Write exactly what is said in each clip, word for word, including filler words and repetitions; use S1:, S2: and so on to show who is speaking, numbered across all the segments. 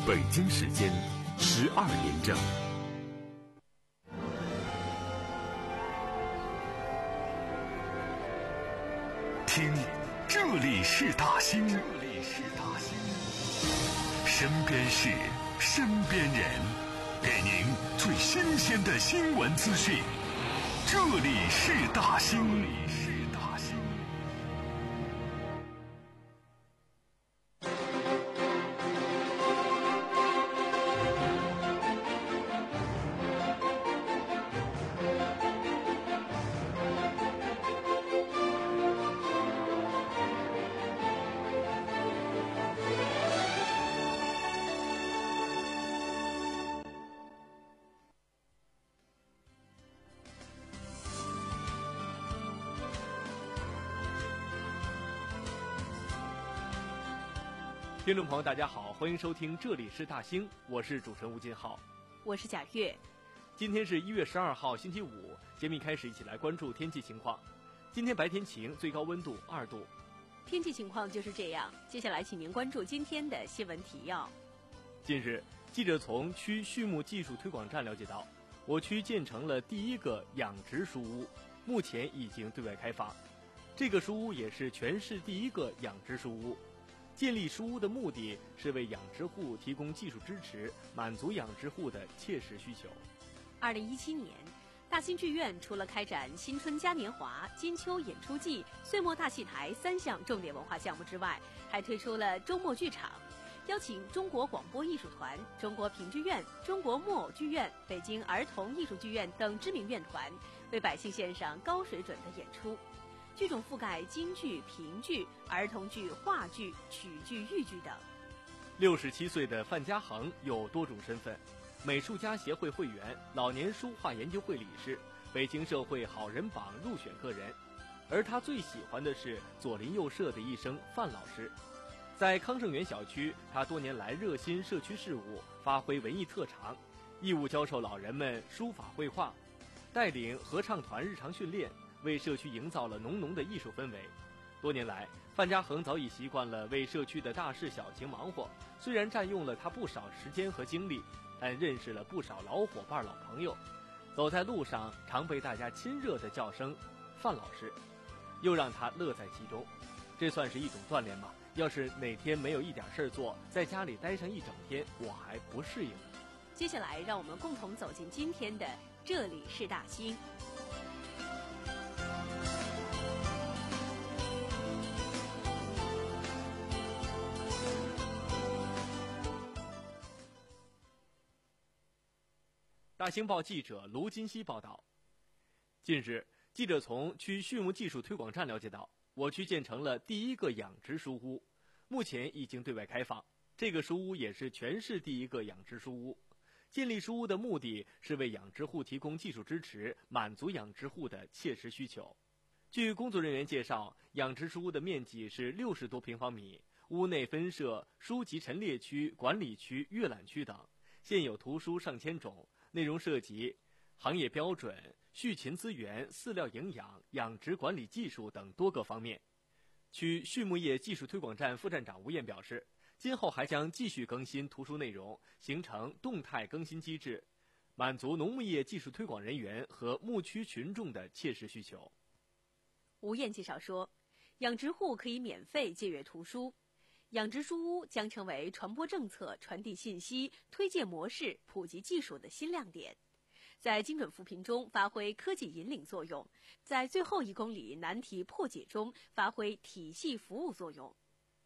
S1: 北京时间十二点整。听，这里是大兴，这里是大兴，身边事，身边人，给您最新鲜的新闻资讯。这里是大兴，这里是大兴。
S2: 听众朋友大家好，欢迎收听这里是大兴，我是主持人吴金浩，
S3: 我是贾月。
S2: 今天是一月十二号星期五，节目一开始一起来关注天气情况。今天白天晴，最高温度二度。
S3: 天气情况就是这样，接下来请您关注今天的新闻提要。
S2: 近日，记者从区畜牧技术推广站了解到，我区建成了第一个养殖书屋，目前已经对外开放。这个书屋也是全市第一个养殖书屋。建立书屋的目的是为养殖户提供技术支持，满足养殖户的切实需求。
S3: 二零一七年，大兴剧院除了开展新春嘉年华、金秋演出季、岁末大戏台三项重点文化项目之外，还推出了周末剧场，邀请中国广播艺术团、中国评剧院、中国木偶剧院、北京儿童艺术剧院等知名院团，为百姓献上高水准的演出。剧种覆盖京剧、评剧、儿童剧、话剧、曲剧、豫剧等。
S2: 六十七岁的范家恒有多种身份：美术家协会会员、老年书画研究会理事、北京社会好人榜入选个人。而他最喜欢的是左邻右舍的一生范老师。在康盛园小区，他多年来热心社区事务，发挥文艺特长，义务教授老人们书法绘画，带领合唱团日常训练，为社区营造了浓浓的艺术氛围。多年来，范家恒早已习惯了为社区的大事小情忙活，虽然占用了他不少时间和精力，但认识了不少老伙伴、老朋友。走在路上，常被大家亲热的叫声范老师，又让他乐在其中。这算是一种锻炼吗？要是哪天没有一点事儿做，在家里待上一整天，我还不适应。
S3: 接下来让我们共同走进今天的这里是大兴。
S2: 大兴报记者卢金熙报道，近日，记者从区畜牧技术推广站了解到，我区建成了第一个养殖书屋，目前已经对外开放。这个书屋也是全市第一个养殖书屋。建立书屋的目的是为养殖户提供技术支持，满足养殖户的切实需求。据工作人员介绍，养殖书屋的面积是六十多平方米，屋内分设书籍陈列区、管理区、阅览区等，现有图书上千种，内容涉及行业标准、畜禽资源、饲料营养、养殖管理技术等多个方面。区畜牧业技术推广站副站长吴燕表示，今后还将继续更新图书内容，形成动态更新机制，满足农牧业技术推广人员和牧区群众的切实需求。
S3: 吴燕介绍说，养殖户可以免费借阅图书，养殖书屋将成为传播政策、传递信息、推介模式、普及技术的新亮点，在精准扶贫中发挥科技引领作用，在最后一公里难题破解中发挥体系服务作用。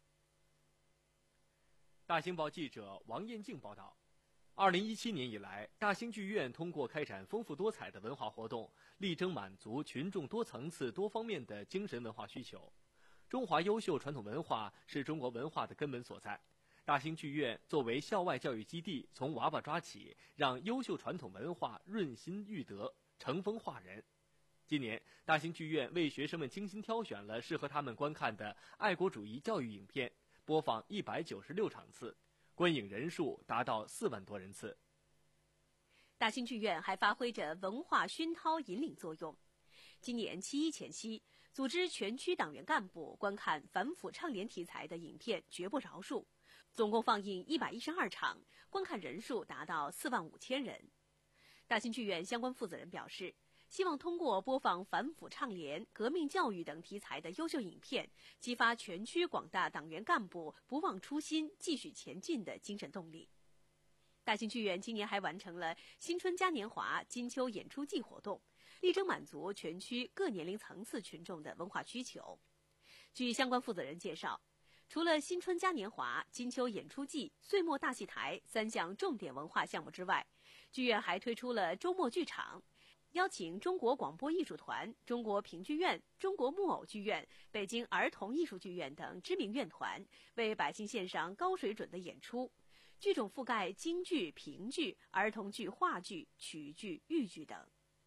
S2: 大兴报记者王艳静报道，二零一七年以来，大兴剧院通过开展丰富多彩的文化活动，力争满足群众多层次多方面的精神文化需求。中华优秀传统文化是中国文化的根本所在。大兴剧院作为校外教育基地，从娃娃抓起，让优秀传统文化润心育德、成风化人。今年，大兴剧院为学生们精心挑选了适合他们观看的爱国主义教育影片，播放一百九十六场次，观影人数达到四万多人次。
S3: 大兴剧院还发挥着文化熏陶引领作用。今年七一前夕，组织全区党员干部观看反腐倡廉题材的影片《绝不饶恕》， 总共放映一百一十二场，观看人数达到四万五千人。大新剧院相关负责人表示，希望通过播放反腐倡廉、革命教育等题材的优秀影片，激发全区广大党员干部不忘初心、继续前进的精神动力。大新剧院今年还完成了新春嘉年华金秋演出季活动，力争满足全区各年龄层次群众的文化需求。据相关负责人介绍，除了新春嘉年华、金秋演出季、岁末大戏台三项重点文化项目之外，剧院还推出了周末剧场，邀请中国广播艺术团、中国评剧院、中国木偶剧院、北京儿童艺术剧院等知名院团，为百姓献上高水准的演出。剧种覆盖京剧、评剧、儿童剧、话剧、曲剧、豫剧等。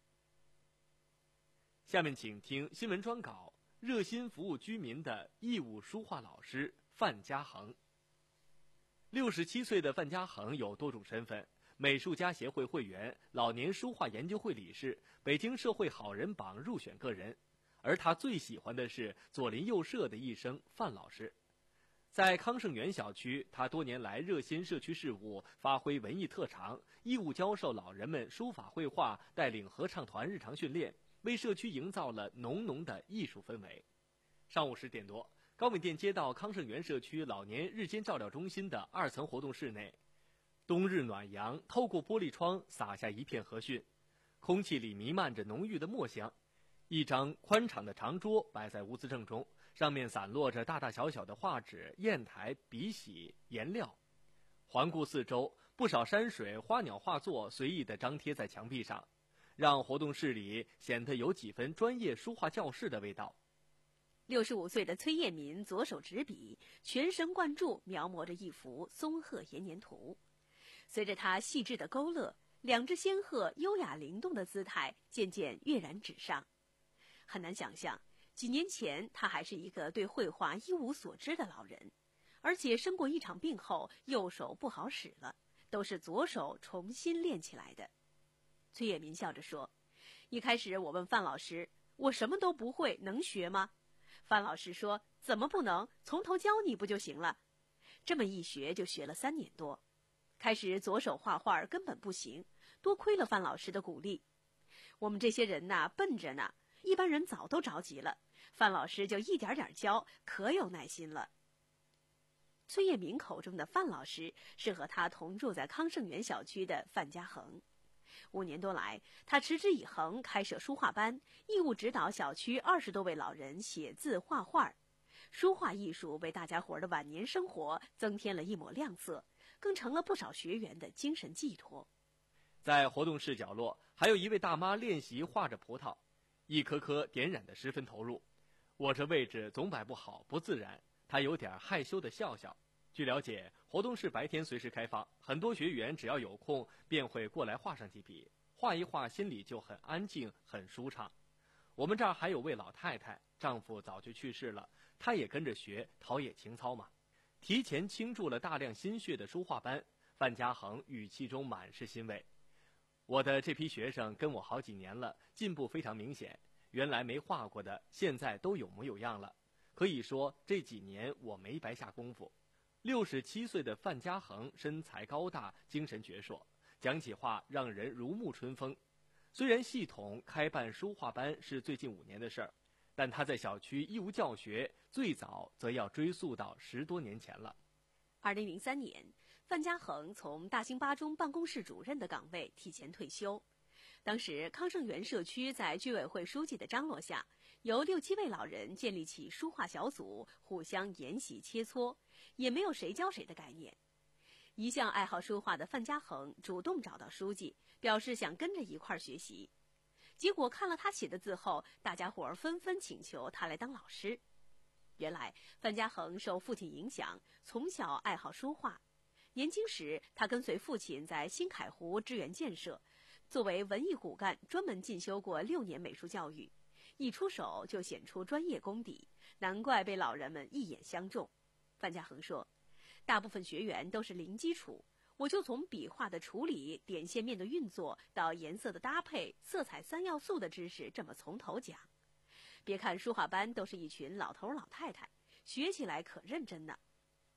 S2: 下面请听新闻专稿，热心服务居民的义务书画老师范家恒。六十七岁的范家恒有多种身份：美术家协会会员、老年书画研究会理事、北京社会好人榜入选个人。而他最喜欢的是左邻右舍的一声范老师。在康盛园小区，他多年来热心社区事务，发挥文艺特长，义务教授老人们书法绘画，带领合唱团日常训练，为社区营造了浓浓的艺术氛围。上午十点多，高敏店街道康盛园社区老年日间照料中心的二层活动室内，冬日暖阳透过玻璃窗洒下一片和煦，空气里弥漫着浓郁的墨香。一张宽敞的长桌摆在屋子正中，上面散落着大大小小的画纸、砚台、笔洗、颜料。环顾四周，不少山水、花鸟画作随意地张贴在墙壁上，让活动室里显得有几分专业书画教室的味道。
S3: 六十五岁的崔业民左手执笔，全神贯注描摹着一幅松鹤延年图。随着他细致的勾勒，两只仙鹤优雅灵动的姿态渐渐跃然纸上。很难想象，几年前他还是一个对绘画一无所知的老人，而且生过一场病后，右手不好使了，都是左手重新练起来的。崔业民笑着说：“一开始我问范老师，我什么都不会，能学吗？”范老师说：“怎么不能？从头教你不就行了？”这么一学就学了三年多。开始左手画画根本不行，多亏了范老师的鼓励。我们这些人呐，笨着呢。一般人早都着急了，范老师就一点点教，可有耐心了。崔业民口中的范老师是和他同住在康盛园小区的范家恒。五年多来，他持之以恒开设书画班，义务指导小区二十多位老人写字画画。书画艺术为大家伙的晚年生活增添了一抹亮色，更成了不少学员的精神寄托。
S2: 在活动室角落，还有一位大妈练习画着葡萄，一颗颗点染得十分投入。我这位置总摆不好，不自然，她有点害羞地笑笑。据了解，活动室白天随时开放，很多学员只要有空便会过来画上几笔，画一画心里就很安静很舒畅。我们这儿还有位老太太，丈夫早就去世了，她也跟着学，陶冶情操嘛。提前倾注了大量心血的书画班，范家恒语气中满是欣慰。我的这批学生跟我好几年了，进步非常明显，原来没画过的现在都有模有样了，可以说这几年我没白下功夫。六十七岁的范家恒身材高大，精神矍铄，讲起话让人如沐春风。虽然系统开办书画班是最近五年的事儿，但他在小区义务教学最早则要追溯到十多年前了。
S3: 二零零三年，范家恒从大兴八中办公室主任的岗位提前退休。当时康盛园社区在居委会书记的张罗下，由六七位老人建立起书画小组，互相研习切磋，也没有谁教谁的概念。一向爱好书画的范家恒主动找到书记，表示想跟着一块儿学习。结果看了他写的字后，大家伙儿纷纷请求他来当老师。原来范家恒受父亲影响，从小爱好书画。年轻时，他跟随父亲在新凯湖支援建设，作为文艺骨干，专门进修过六年美术教育，一出手就显出专业功底，难怪被老人们一眼相中。范家恒说，大部分学员都是零基础，我就从笔画的处理、点线面的运作到颜色的搭配、色彩三要素的知识，这么从头讲。别看书画班都是一群老头老太太，学起来可认真呢。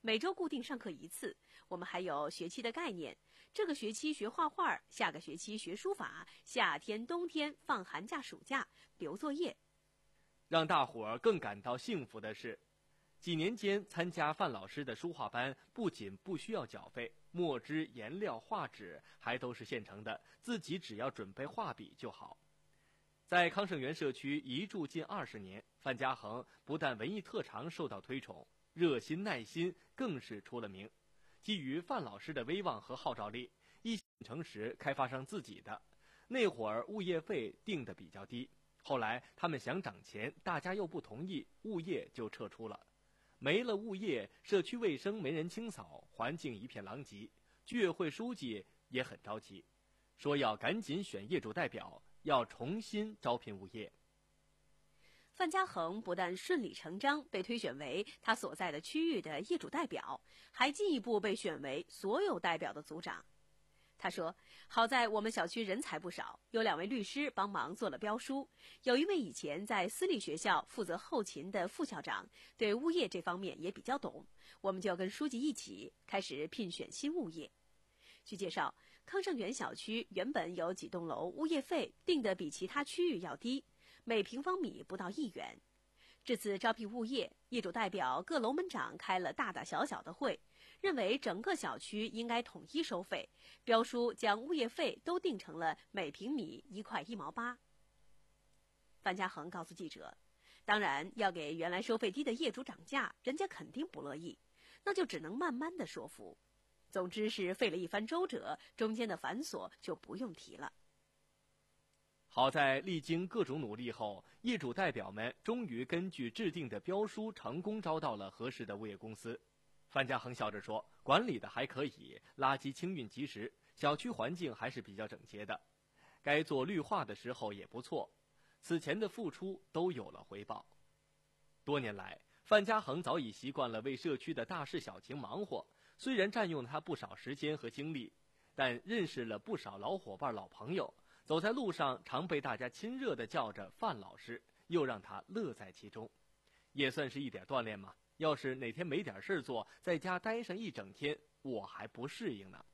S3: 每周固定上课一次。我们还有学期的概念，这个学期学画画，下个学期学书法，夏天、冬天、放寒假、暑假留作业。
S2: 让大伙儿更感到幸福的是，几年间参加范老师的书画班，不仅不需要缴费，墨汁、颜料、画纸还都是现成的，自己只要准备画笔就好。在康胜园社区一住近二十年，范家恒不但文艺特长受到推崇，热心耐心更是出了名。基于范老师的威望和号召力，一建成时开发商自己的，那会儿物业费定得比较低，后来他们想涨钱，大家又不同意，物业就撤出了。没了物业，社区卫生没人清扫，环境一片狼藉。居委会书记也很着急，说要赶紧选业主代表，要重新招聘物业。
S3: 范家恒不但顺理成章被推选为他所在的区域的业主代表，还进一步被选为所有代表的组长。他说，好在我们小区人才不少，有两位律师帮忙做了标书，有一位以前在私立学校负责后勤的副校长，对物业这方面也比较懂，我们就跟书记一起开始聘选新物业。据介绍，康胜园小区原本有几栋楼物业费定得比其他区域要低，每平方米不到一元。这次招聘物业，业主代表各楼门长开了大大小小的会，认为整个小区应该统一收费，标书将物业费都定成了每平米一块一毛八。范家恒告诉记者，当然要给原来收费低的业主涨价，人家肯定不乐意，那就只能慢慢的说服。总之是费了一番周折，中间的繁琐就不用提了。
S2: 好在历经各种努力后，业主代表们终于根据制定的标书成功招到了合适的物业公司。范家恒笑着说，管理的还可以，垃圾清运及时，小区环境还是比较整洁的，该做绿化的时候也不错，此前的付出都有了回报。多年来，范家恒早已习惯了为社区的大事小情忙活，虽然占用了他不少时间和精力，但认识了不少老伙伴老朋友，走在路上常被大家亲热地叫着范老师，又让他乐在其中，也算是一点锻炼嘛。要是哪天没点事做，在家待上一整天，我还不适应呢。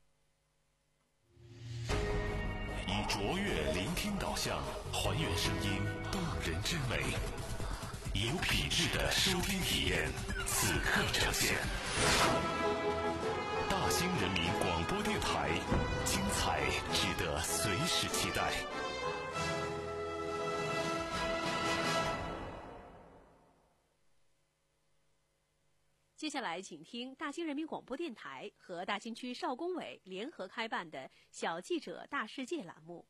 S1: 以卓越聆听导向，还原声音动人之美，以有品质的收听体验，此刻呈现。大兴人民广播电台，精彩值得随时期待。
S3: 接下来请听大兴人民广播电台和大兴区少工委联合开办的小记者大世界栏目。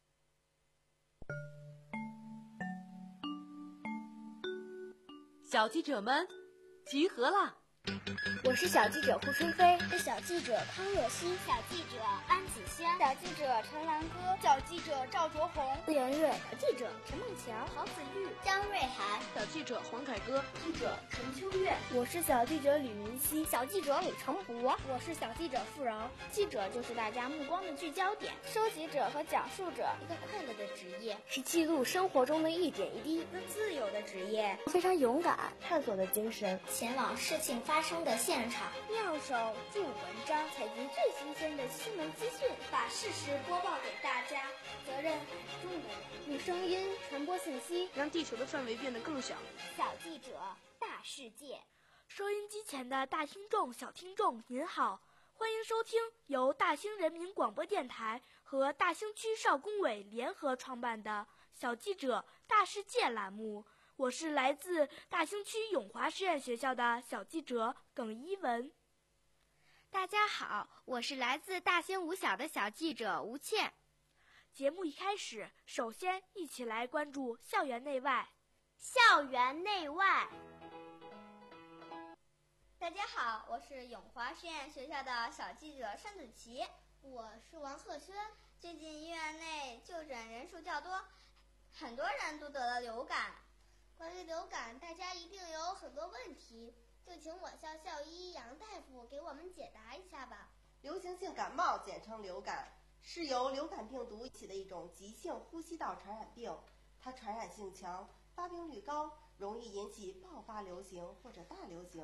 S3: 小记者们集合啦！
S4: 我是小记者胡春飞，
S5: 是小记者康若曦，
S6: 小记者安子香，
S5: 小记者陈兰歌，
S6: 小记者赵卓红，
S5: 连瑞，
S6: 小记者陈梦强，
S5: 郝子玉，
S6: 张瑞涵，
S7: 小记者黄凯歌，
S8: 记者陈秋月，
S9: 我是小记者吕明熙，
S10: 小记者李成博，
S11: 我是小记者付柔。
S12: 记者就是大家目光的聚焦点，收集者和讲述者，
S13: 一个快乐的职业，
S14: 是记录生活中的一点一滴，
S15: 一个自由的职业，
S16: 非常勇敢，探索的精神，
S17: 前往事情发生的现场，
S18: 妙手著文章，
S19: 采集最新鲜的新闻资讯，
S20: 把事实播报给大家。
S19: 责任很重的人，
S18: 用声音传播信息，
S7: 让地球的范围变得更小。
S6: 小记者大世界，
S21: 收音机前的大听众、小听众您好，欢迎收听由大兴人民广播电台和大兴区少工委联合创办的小记者大世界栏目。我是来自大兴区永华实验学校的小记者耿一文。
S22: 大家好，我是来自大兴五小的小记者吴倩。
S21: 节目一开始，首先一起来关注校园内外。
S6: 校园内外。
S23: 大家好，我是永华实验学校的小记者单子琪。
S24: 我是王鹤轩。
S23: 最近医院内就诊人数较多，很多人都得了流感。
S24: 关于流感，大家一定有很多问题，就请我校校医杨大夫给我们解答一下吧。
S25: 流行性感冒简称流感，是由流感病毒引起的一种急性呼吸道传染病，它传染性强，发病率高，容易引起爆发流行或者大流行。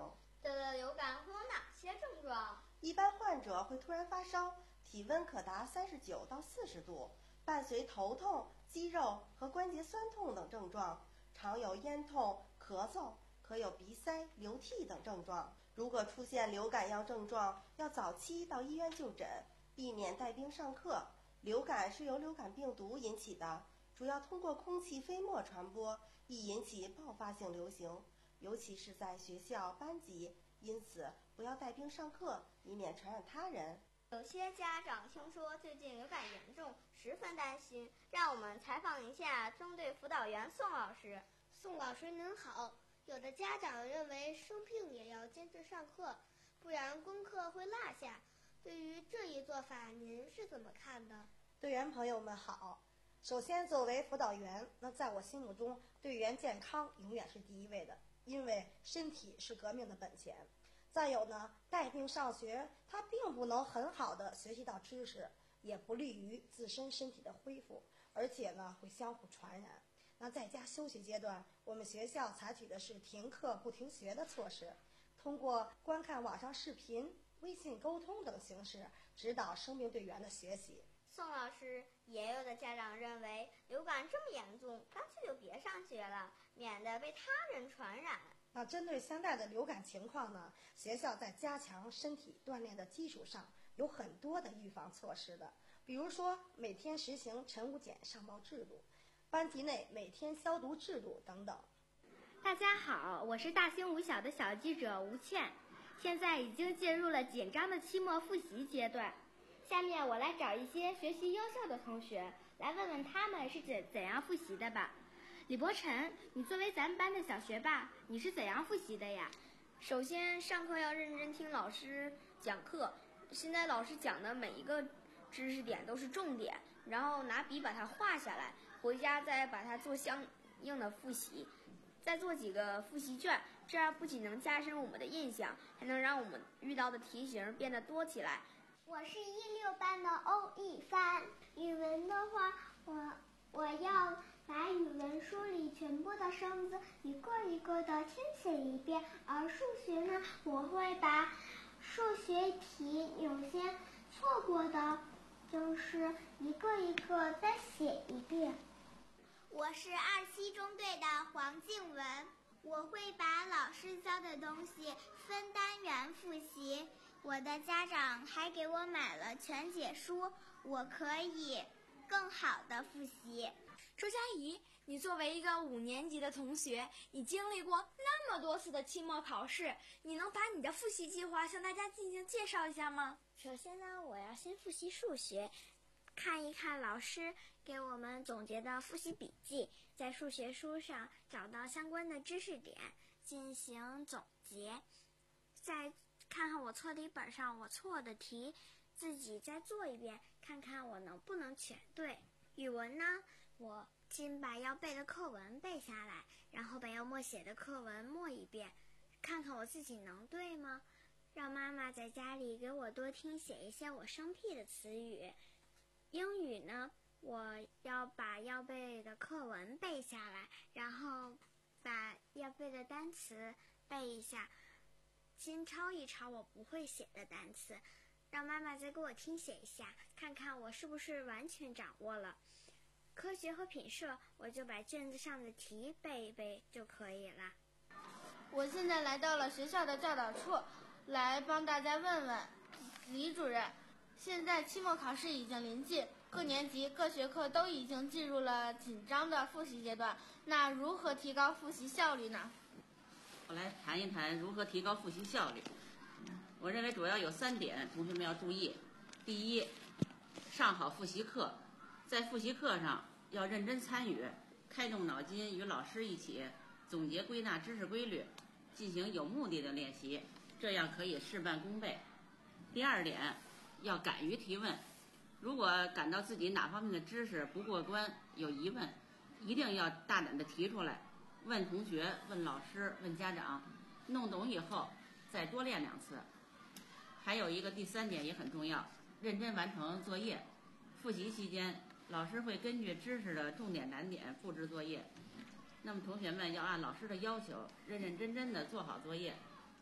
S23: 得了流感会有哪些症状？
S25: 一般患者会突然发烧，体温可达三十九到四十度，伴随头痛、肌肉和关节酸痛等症状，常有咽痛、咳嗽，可有鼻塞、流涕等症状。如果出现流感样症状，要早期到医院就诊，避免带病上课。流感是由流感病毒引起的，主要通过空气飞沫传播，易引起爆发性流行，尤其是在学校班级，因此不要带病上课，以免传染他人。
S23: 有些家长听说最近流感严重，十分担心，让我们采访一下中队辅导员宋老师。
S24: 宋老师您好，有的家长认为生病也要坚持上课，不然功课会落下。对于这一做法，您是怎么看的？
S2: 队员朋友们好，首先作为辅导员，那在我心目中，队员健康永远是第一位的，因为身体是革命的本钱。再有呢，带病上学，它并不能很好的学习到知识，也不利于自身身体的恢复，而且呢会相互传染。那在家休息阶段，我们学校采取的是停课不停学的措施，通过观看网上视频、微信沟通等形式指导生病队员的学习。
S23: 宋老师，也有的家长认为流感这么严重，干脆就别上学了，免得被他人传染。
S2: 那针对现在的流感情况呢，学校在加强身体锻炼的基础上，有很多的预防措施的，比如说每天实行晨午检上报制度，班级内每天消毒制度等等。
S22: 大家好，我是大兴五小的小记者吴倩，现在已经进入了紧张的期末复习阶段。下面我来找一些学习优秀的同学，来问问他们是怎怎样复习的吧。李博晨，你作为咱们班的小学霸，你是怎样复习的呀？
S8: 首先，上课要认真听老师讲课，现在老师讲的每一个知识点都是重点，然后拿笔把它画下来，回家再把它做相应的复习，再做几个复习卷，这样不仅能加深我们的印象，还能让我们遇到的题型变得多起来。
S5: 我是一六班的欧一帆，语文的话，我我要把语文书里全部的生字一个一个的听写一遍，而数学呢，我会把数学题有些错过的，就是一个一个再写一遍。
S23: 我是二七中队的黄静文，我会把老师教的东西分单元复习。我的家长还给我买了全解书，我可以更好的复习。
S21: 周佳怡，你作为一个五年级的同学，你经历过那么多次的期末考试，你能把你的复习计划向大家进行介绍一下吗？
S22: 首先呢，我要先复习数学，看一看老师给我们总结的复习笔记，在数学书上找到相关的知识点进行总结，再看看我错题本上我错的题，自己再做一遍，看看我能不能全对。语文呢，我先把要背的课文背下来，然后把要默写的课文默一遍，看看我自己能对吗？让妈妈在家里给我多听写一些我生僻的词语。英语呢，我要把要背的课文背下来，然后把要背的单词背一下，先抄一抄我不会写的单词，让妈妈再给我听写一下，看看我是不是完全掌握了。科学和品社，我就把卷子上的题背一背就可以了。
S10: 我现在来到了学校的教导处，来帮大家问问李主任，现在期末考试已经临近，各年级各学科都已经进入了紧张的复习阶段，那如何提高复习效率呢？
S11: 我来谈一谈如何提高复习效率。我认为主要有三点，同学们要注意。第一，上好复习课，在复习课上要认真参与，开动脑筋，与老师一起总结归纳知识规律，进行有目的的练习，这样可以事半功倍。第二点，要敢于提问，如果感到自己哪方面的知识不过关，有疑问，一定要大胆地提出来，问同学、问老师、问家长，弄懂以后再多练两次。还有一个第三点也很重要，认真完成作业。复习期间，老师会根据知识的重点难点布置作业，那么同学们要按老师的要求认认真真地做好作业，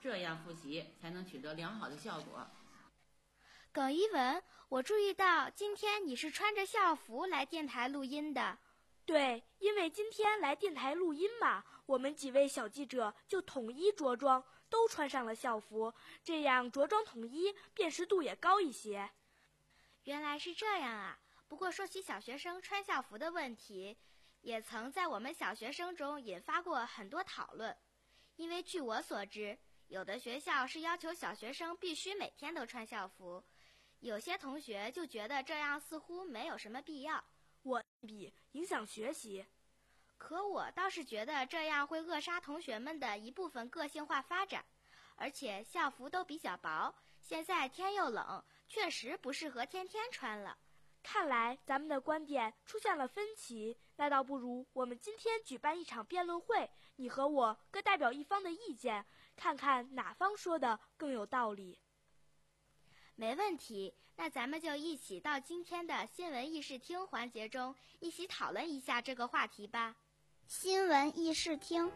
S11: 这样复习才能取得良好的效果。
S6: 耿一文，我注意到今天你是穿着校服来电台录音的。
S21: 对，因为今天来电台录音嘛，我们几位小记者就统一着装，都穿上了校服，这样着装统一，辨识度也高一些。
S6: 原来是这样啊！不过说起小学生穿校服的问题，也曾在我们小学生中引发过很多讨论。因为据我所知，有的学校是要求小学生必须每天都穿校服，有些同学就觉得这样似乎没有什么必要。
S21: 我比影响学习，
S6: 可我倒是觉得这样会扼杀同学们的一部分个性化发展，而且校服都比较薄，现在天又冷，确实不适合天天穿了。
S21: 看来咱们的观点出现了分歧，那倒不如我们今天举办一场辩论会，你和我各代表一方的意见，看看哪方说的更有道理。
S6: 没问题，那咱们就一起到今天的新闻议事厅环节中，一起讨论一下这个话题吧。
S23: 新闻议事厅，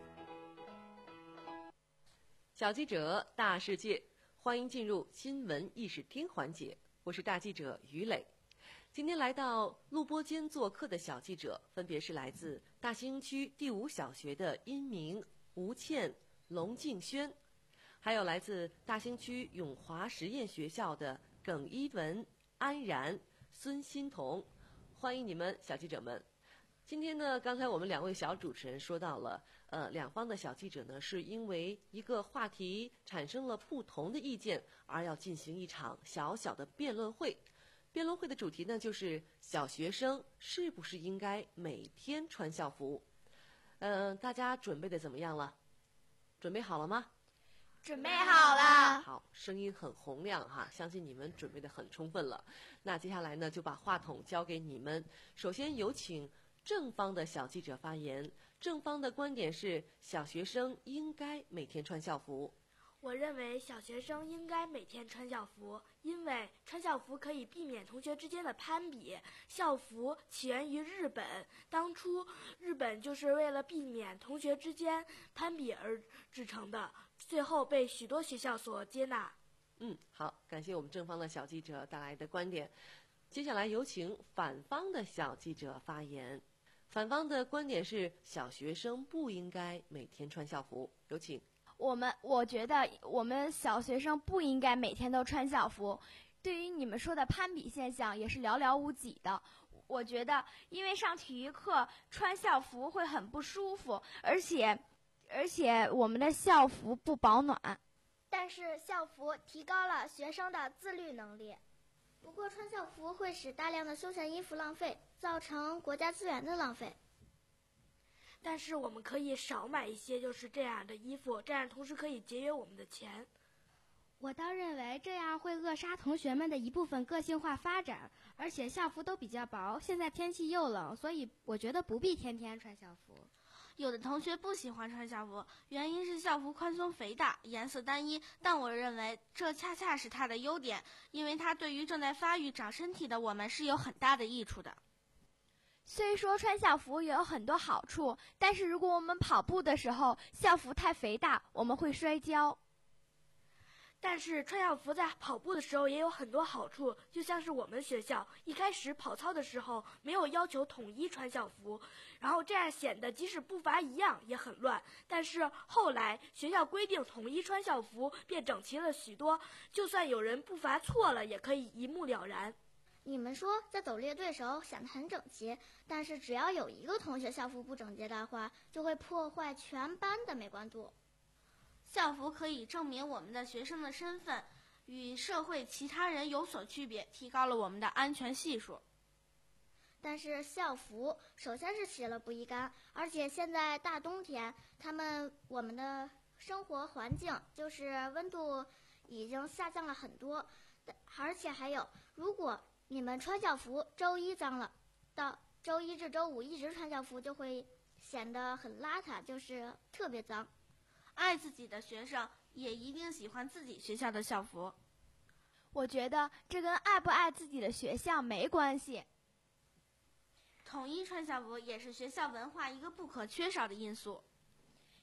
S1: 小记者大世界，欢迎进入新闻议事厅环节。我是大记者于磊。今天来到录播间做客的小记者，分别是来自大兴区第五小学的殷明、吴倩、龙静轩，还有来自大兴区永华实验学校的耿一文、安然、孙欣彤，欢迎你们，小记者们。今天呢，刚才我们两位小主持人说到了，呃，两方的小记者呢，是因为一个话题产生了不同的意见，而要进行一场小小的辩论会。辩论会的主题呢，就是小学生是不是应该每天穿校服？嗯、呃，大家准备的怎么样了？准备好了吗？
S6: 准备好了。
S1: 好，声音很洪亮哈，相信你们准备的很充分了。那接下来呢，就把话筒交给你们。首先有请正方的小记者发言。正方的观点是，小学生应该每天穿校服。
S21: 我认为小学生应该每天穿校服，因为穿校服可以避免同学之间的攀比。校服起源于日本，当初日本就是为了避免同学之间攀比而制成的，最后被许多学校所接纳。
S1: 嗯，好，感谢我们正方的小记者带来的观点。接下来有请反方的小记者发言。反方的观点是，小学生不应该每天穿校服。有请。
S3: 我们我觉得我们小学生不应该每天都穿校服。对于你们说的攀比现象，也是寥寥无几的。我觉得，因为上体育课穿校服会很不舒服，而且，而且我们的校服不保暖。
S23: 但是校服提高了学生的自律能力。不过穿校服会使大量的休闲衣服浪费，造成国家资源的浪费。
S21: 但是我们可以少买一些就是这样的衣服，这样同时可以节约我们的钱。
S6: 我倒认为这样会扼杀同学们的一部分个性化发展，而且校服都比较薄，现在天气又冷，所以我觉得不必天天穿校服。
S10: 有的同学不喜欢穿校服，原因是校服宽松肥大，颜色单一，但我认为这恰恰是它的优点，因为它对于正在发育长身体的我们是有很大的益处的。
S3: 虽说穿校服也有很多好处，但是如果我们跑步的时候校服太肥大，我们会摔跤。
S21: 但是穿校服在跑步的时候也有很多好处，就像是我们学校一开始跑操的时候没有要求统一穿校服，然后这样显得即使步伐一样也很乱，但是后来学校规定统一穿校服，便整齐了许多，就算有人步伐错了也可以一目了然。
S23: 你们说在走列队时候显得很整齐，但是只要有一个同学校服不整洁的话，就会破坏全班的美观度。
S10: 校服可以证明我们的学生的身份，与社会其他人有所区别，提高了我们的安全系数。
S23: 但是校服首先是洗了不易干，而且现在大冬天，他们我们的生活环境就是温度已经下降了很多，而且还有，如果你们穿校服，周一脏了，到周一至周五一直穿校服就会显得很邋遢，就是特别脏。
S10: 爱自己的学生也一定喜欢自己学校的校服。
S3: 我觉得这跟爱不爱自己的学校没关系。
S10: 统一穿校服也是学校文化一个不可缺少的因素。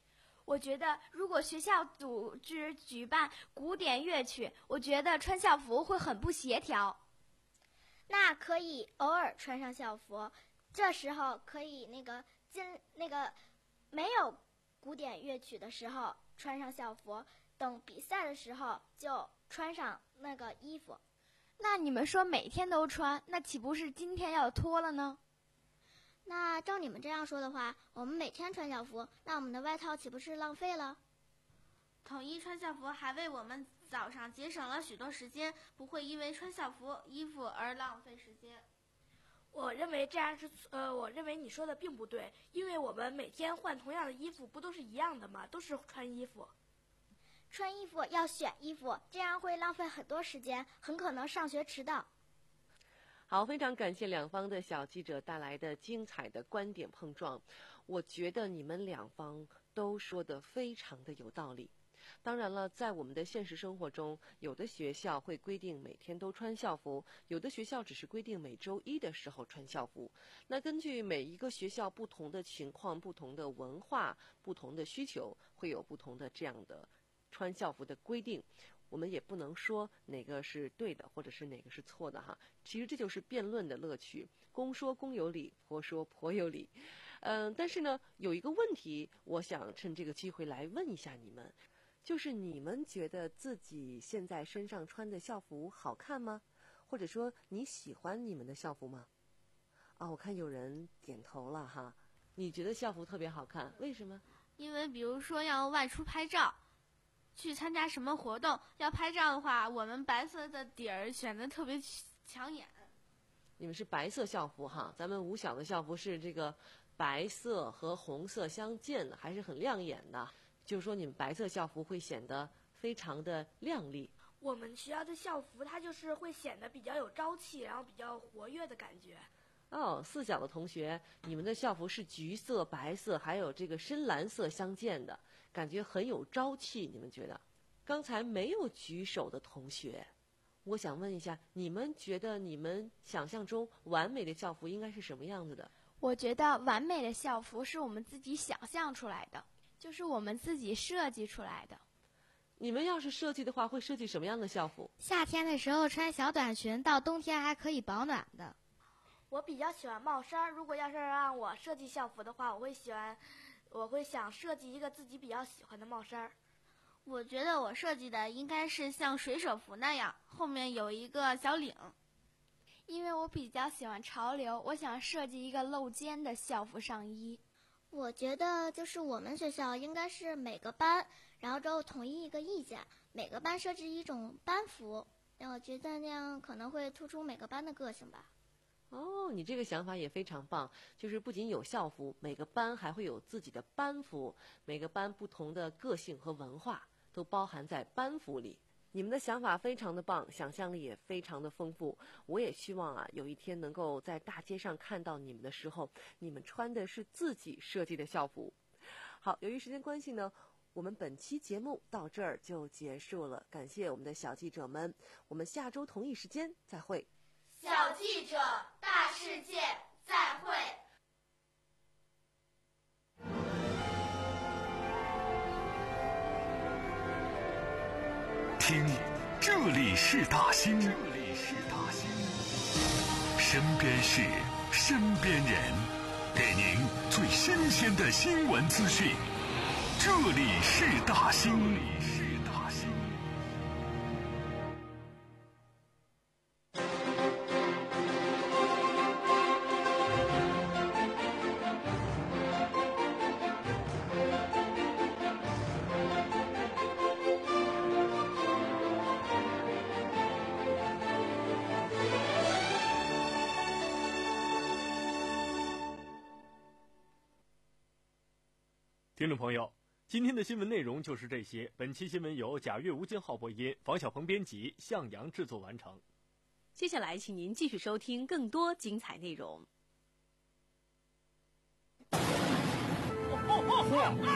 S3: 我觉得如果学校组织举办古典乐曲，我觉得穿校服会很不协调。
S22: 那可以偶尔穿上校服，这时候可以那个进那个没有古典乐曲的时候穿上校服，等比赛的时候就穿上那个衣服。
S3: 那你们说每天都穿，那岂不是今天要脱了呢？
S22: 那照你们这样说的话，我们每天穿校服，那我们的外套岂不是浪费了？
S10: 统一穿校服还为我们早上节省了许多时间，不会因为穿校服衣服而浪费时间。
S21: 我认为这样是呃，我认为你说的并不对，因为我们每天换同样的衣服，不都是一样的吗？都是穿衣服。
S22: 穿衣服要选衣服，这样会浪费很多时间，很可能上学迟到。
S1: 好，非常感谢两方的小记者带来的精彩的观点碰撞。我觉得你们两方都说得非常的有道理。当然了，在我们的现实生活中，有的学校会规定每天都穿校服，有的学校只是规定每周一的时候穿校服。那根据每一个学校不同的情况、不同的文化、不同的需求，会有不同的这样的穿校服的规定。我们也不能说哪个是对的，或者是哪个是错的哈。其实这就是辩论的乐趣，公说公有理，婆说婆有理。嗯，但是呢，有一个问题，我想趁这个机会来问一下你们，就是你们觉得自己现在身上穿的校服好看吗？或者说你喜欢你们的校服吗？啊，我看有人点头了哈。你觉得校服特别好看，为什么？
S10: 因为比如说要外出拍照，去参加什么活动要拍照的话，我们白色的底儿显得特别抢眼。
S1: 你们是白色校服哈，咱们五小的校服是这个白色和红色相间的，还是很亮眼的。就是说你们白色校服会显得非常的亮丽。
S21: 我们学校的校服它就是会显得比较有朝气，然后比较活跃的感觉。
S1: 哦，四小的同学，你们的校服是橘色、白色，还有这个深蓝色相间的，感觉很有朝气。你们觉得？刚才没有举手的同学，我想问一下，你们觉得你们想象中完美的校服应该是什么样子的？
S3: 我觉得完美的校服是我们自己想象出来的，就是我们自己设计出来的。
S1: 你们要是设计的话，会设计什么样的校服？
S6: 夏天的时候穿小短裙，到冬天还可以保暖的。
S21: 我比较喜欢帽衫，如果要是让我设计校服的话，我会喜欢，我会想设计一个自己比较喜欢的帽衫。
S10: 我觉得我设计的应该是像水手服那样，后面有一个小领。
S3: 因为我比较喜欢潮流，我想设计一个露肩的校服上衣。
S22: 我觉得就是我们学校应该是每个班，然后之后统一一个意见，每个班设置一种班服。我觉得那样可能会突出每个班的个性吧。
S1: 哦，你这个想法也非常棒，就是不仅有校服，每个班还会有自己的班服，每个班不同的个性和文化都包含在班服里。你们的想法非常的棒，想象力也非常的丰富。我也希望啊，有一天能够在大街上看到你们的时候，你们穿的是自己设计的校服。好，由于时间关系呢，我们本期节目到这儿就结束了。感谢我们的小记者们，我们下周同一时间再会。
S4: 小记者大世界，再会。
S9: 听，这里是大兴，这里是大兴，身边事，身边人，给您最新鲜的新闻资讯。这里是大兴，这里是大兴。
S12: 听众朋友，今天的新闻内容就是这些。本期新闻由贾月吴金浩播音，房小鹏编辑，向阳制作完成。
S13: 接下来，请您继续收听更多精彩内容。